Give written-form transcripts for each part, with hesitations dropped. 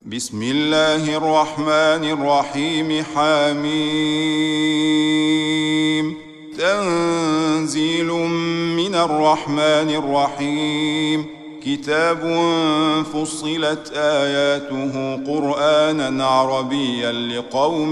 بسم الله الرحمن الرحيم. حميم. تنزيل من الرحمن الرحيم. كتاب فصلت آياته قرآنا عربيا لقوم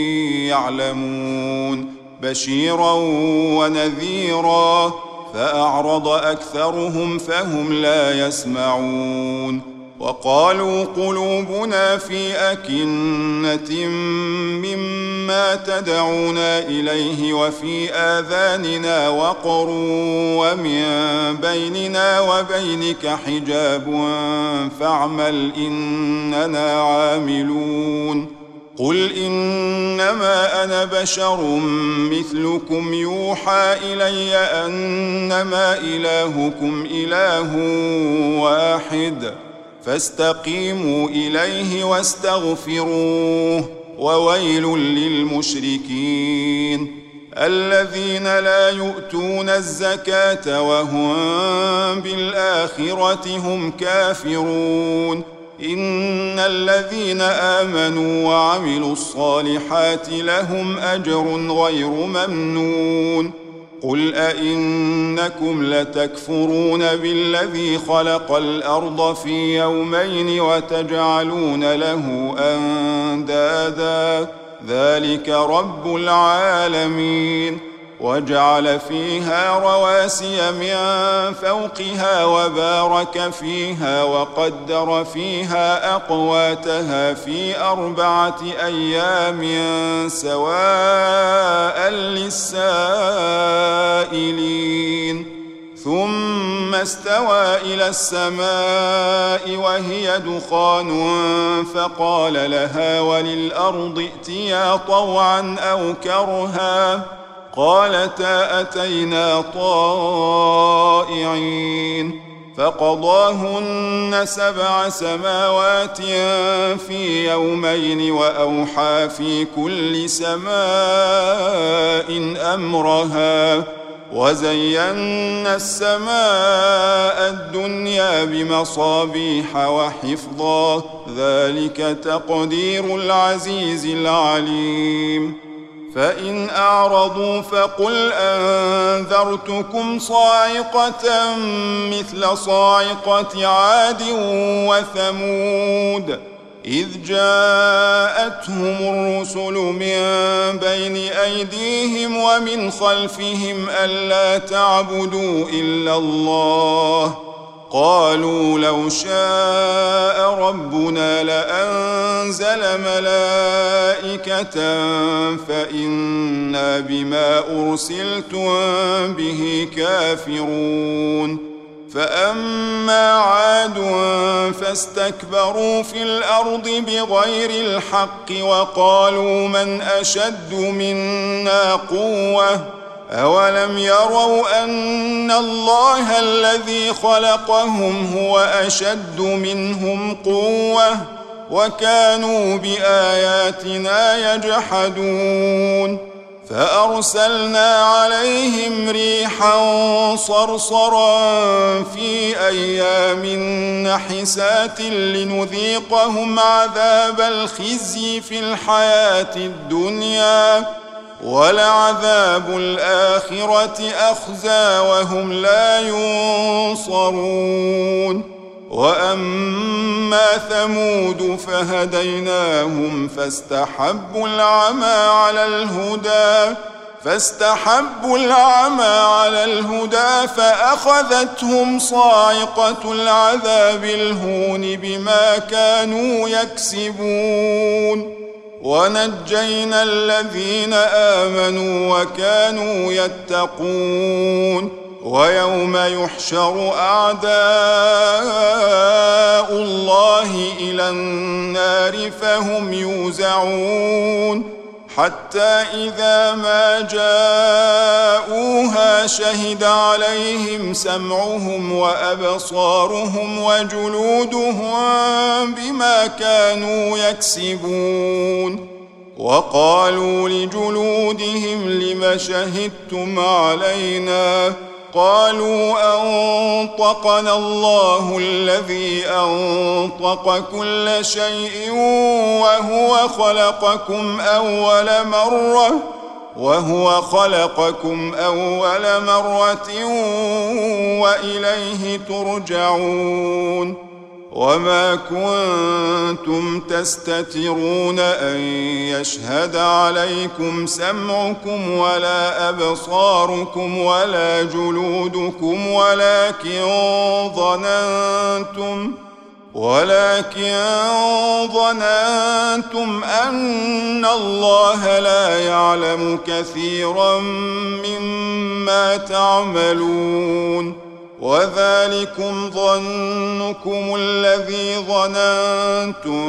يعلمون بشيرا ونذيرا فأعرض أكثرهم فهم لا يسمعون. وقالوا قلوبنا في أكنة مما تدعونا إليه وفي آذاننا وقر ومن بيننا وبينك حجاب فاعمل إننا عاملون. قل إنما أنا بشر مثلكم يوحى إلي أنما إلهكم إله واحد فاستقيموا إليه واستغفروه وويل للمشركين الذين لا يؤتون الزكاة وهم بالآخرة هم كافرون. إن الذين آمنوا وعملوا الصالحات لهم أجر غير ممنون. قل أئنكم لتكفرون بالذي خلق الأرض في يومين وتجعلون له أندادا ذلك رب العالمين. وجعل فيها رواسي من فوقها وبارك فيها وقدر فيها أقواتها في 4 أيام سواء للسائلين. ثم استوى إلى السماء وهي دخان فقال لها وللأرض ائتيا طوعا أو كرها قالتا أتينا طائعين. فقضاهن 7 سماوات في يومين وأوحى في كل سماء أمرها وزينا السماء الدنيا بمصابيح وحفظا ذلك تقدير العزيز العليم. فإن أعرضوا فقل أنذرتكم صاعقة مثل صاعقة عاد وثمود إذ جاءتهم الرسل من بين أيديهم ومن خلفهم ألا تعبدوا إلا الله قالوا لو شاء ربنا لأنزل ملائكة فإنا بما أرسلتم به كافرون. فأما عاد فاستكبروا في الأرض بغير الحق وقالوا من أشد منا قوة أولم يروا أن الله الذي خلقهم هو أشد منهم قوة وكانوا بآياتنا يجحدون. فأرسلنا عليهم ريحا صرصرا في أيام نحسات لنذيقهم عذاب الخزي في الحياة الدنيا ولعذاب الآخرة أخزى وهم لا ينصرون. وأما ثمود فهديناهم فاستحبوا العمى على الهدى فأخذتهم صاعقة العذاب الهون بما كانوا يكسبون. ونجينا الذين آمنوا وكانوا يتقون. ويوم يحشر أعداء الله إلى النار فهم يوزعون حتى إذا ما جاءوها شهد عليهم سمعهم وأبصارهم وجلودهم بما كانوا يكسبون. وقالوا لجلودهم لم شهدتم علينا قالوا أنطقنا الله الذي أنطق كل شيء وهو خلقكم أول مرة وإليه ترجعون وما كنتم تستترون أن يشهد عليكم سمعكم ولا أبصاركم ولا جلودكم ولكن ظننتم أن الله لا يعلم كثيرا مما تعملون وذلكم ظنكم الذي ظننتم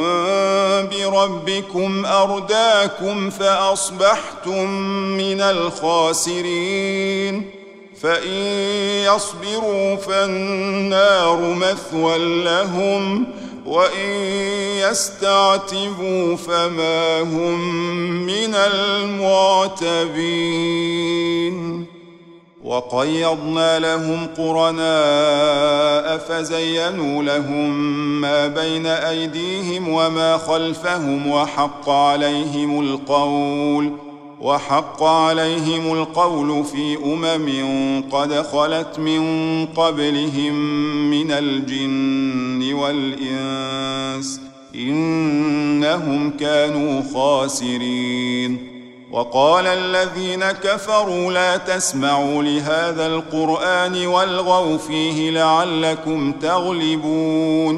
بربكم أرداكم فأصبحتم من الخاسرين فإن يصبروا فالنار مثوى لهم وإن يستعتبوا فما هم من المعتبين وقيضنا لهم قرناء فزينوا لهم ما بين أيديهم وما خلفهم وحق عليهم القول في قد خلت من قبلهم من الجن والإنس إنهم كانوا خاسرين وقال الذين كفروا لا تسمعوا لهذا القرآن والغوا فيه لعلكم تغلبون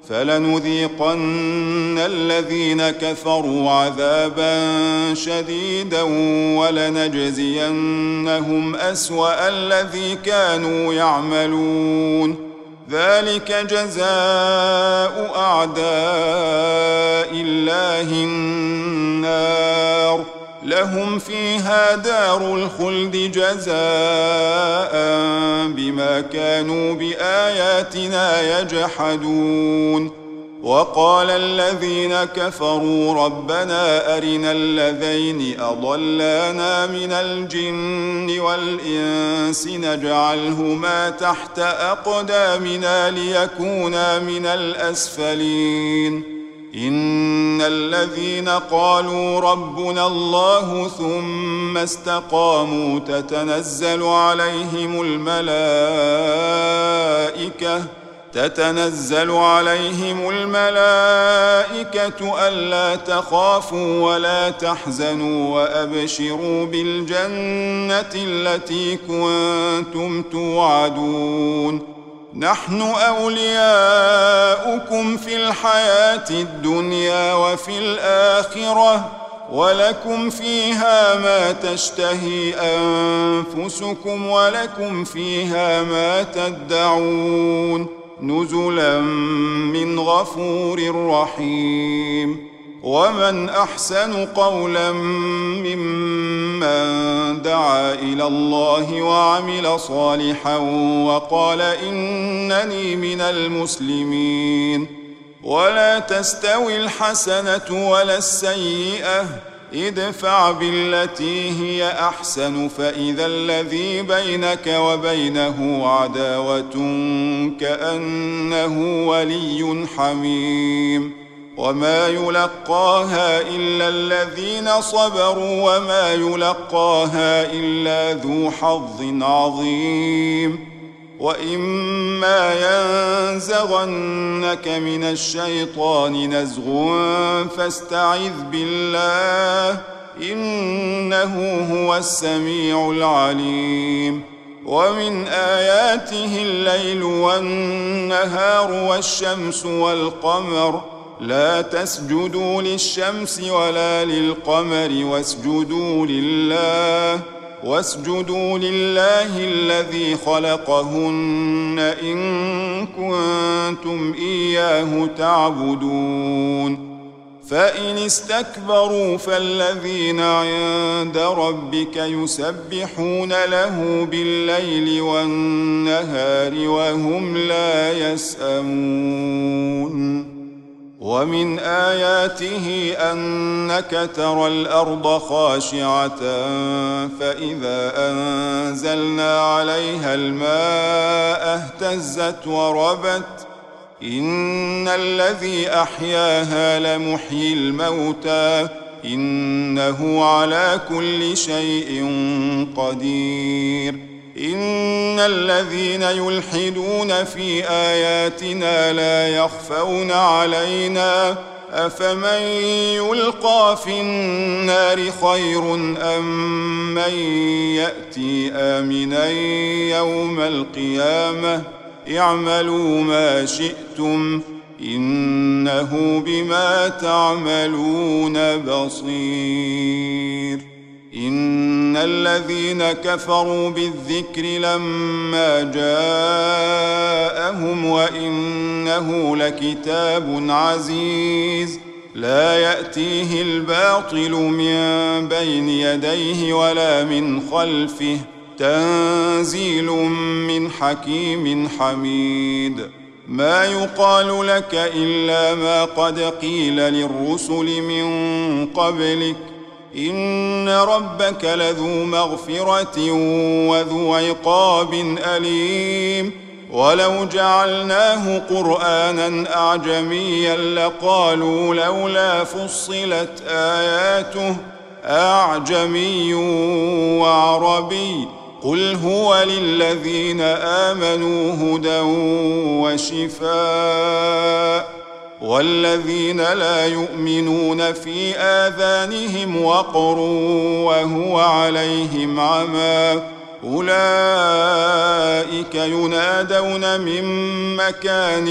فلنذيقن الذين كفروا عذابا شديدا ولنجزينهم أسوأ الذي كانوا يعملون ذلك جزاء أعداء الله النار لهم فيها دار الخلد جزاء بما كانوا بآياتنا يجحدون وقال الذين كفروا ربنا أرنا الذين أضلانا من الجن والإنس نجعلهما تحت أقدامنا ليكونا من الأسفلين إن الذين قالوا ربنا الله ثم استقاموا تتنزل عليهم الملائكة ألا تخافوا ولا تحزنوا وأبشروا بالجنة التي كنتم توعدون نحن أولياؤكم في الحياة الدنيا وفي الآخرة ولكم فيها ما تشتهي أنفسكم ولكم فيها ما تدعون نزلا من غفور رحيم ومن أحسن قولا ممن دعا إلى الله وعمل صالحا وقال إنني من المسلمين ولا تستوي الحسنة ولا السيئة ادفع بالتي هي أحسن فإذا الذي بينك وبينه عداوة كأنه ولي حميم وما يلقاها إلا الذين صبروا وما يلقاها إلا ذو حظ عظيم وإما ينزغنك من الشيطان نزغ فاستعذ بالله إنه هو السميع العليم ومن آياته الليل والنهار والشمس والقمر لا تسجدوا للشمس ولا للقمر واسجدوا لله الذي خلقهن إن كنتم إياه تعبدون فإن استكبروا فالذين عند ربك يسبحون له بالليل والنهار وهم لا يسأمون ومن آياته أنك ترى الأرض خاشعة فإذا أنزلنا عليها الماء اهتزت وربت إن الذي أحياها لمحيي الموتى إنه على كل شيء قدير إن الذين يلحدون في آياتنا لا يخفون علينا أفمن يلقى في النار خير أم من يأتي آمنا يوم القيامة اعملوا ما شئتم إنه بما تعملون بصير إن الذين كفروا بالذكر لما جاءهم وإنه لكتاب عزيز لا يأتيه الباطل من بين يديه ولا من خلفه تنزيل من حكيم حميد ما يقال لك إلا ما قد قيل للرسل من قبلك إن ربك لذو مغفرة وذو عقاب أليم ولو جعلناه قرآنا أعجميا لقالوا لولا فصلت آياته أعجمي وعربي قل هو للذين آمنوا هدى وشفاء والذين لا يؤمنون في آذانهم وقر وهو عليهم عمى أولئك ينادون من مكان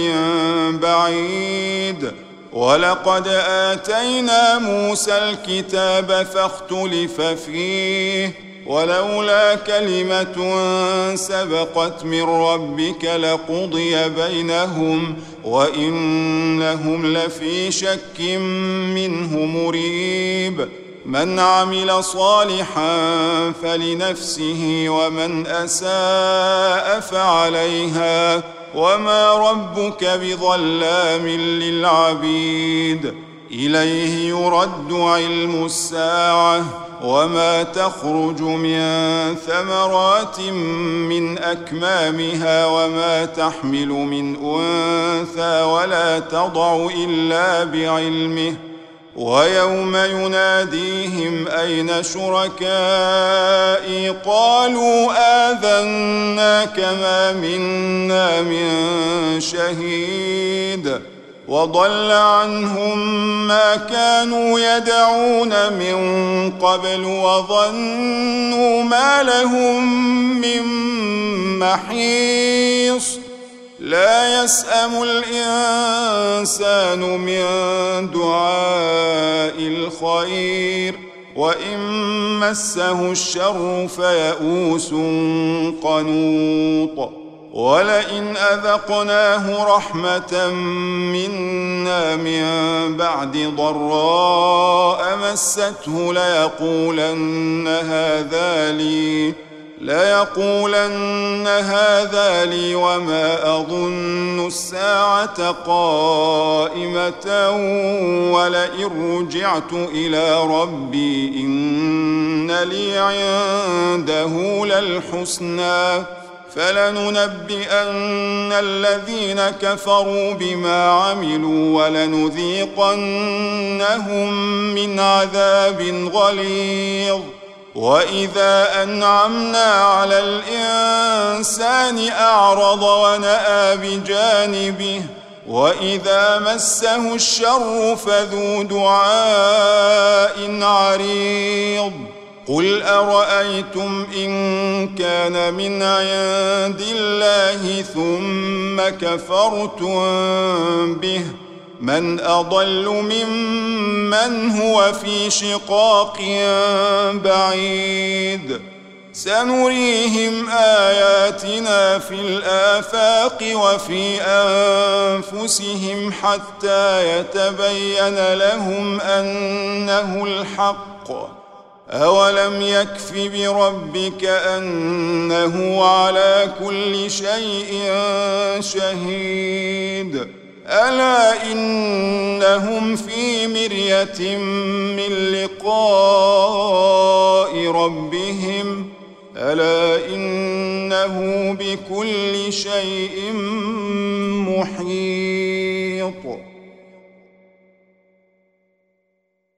بعيد ولقد آتينا موسى الكتاب فاختلف فيه ولولا كلمة سبقت من ربك لقضي بينهم وإنهم لفي شك منه مريب من عمل صالحا فلنفسه ومن أساء فعليها وما ربك بظلام للعبيد إليه يرد علم الساعة وما تخرج من ثمرات من أكمامها وما تحمل من أنثى ولا تضع إلا بعلمه ويوم يناديهم أين شركائي قالوا آذناك ما منا من شهيد وضل عنهم ما كانوا يدعون من قبل وظنوا ما لهم من محيص لا يسأم الإنسان من دعاء الخير وإن مسه الشر فيئوس قنوط ولئن أذقناه رحمة منا من بعد ضراء مسته ليقولن هذا لي وما أظن الساعة قائمة ولئن رجعت إلى ربي إن لي عنده للحسنى فلننبئن الذين كفروا بما عملوا ولنذيقنهم من عذاب غليظ وإذا أنعمنا على الإنسان أعرض ونأى بجانبه وإذا مسه الشر فذو دعاء عريض قل أرأيتم إن كان من عند الله ثم كفرتم به من أضل ممن هو في شقاق بعيد سنريهم آياتنا في الآفاق وفي أنفسهم حتى يتبين لهم أنه الحق أولم يكف بربك أنه على كل شيء شهيد ألا إنهم في مرية من لقاء ربهم ألا إنه بكل شيء محيط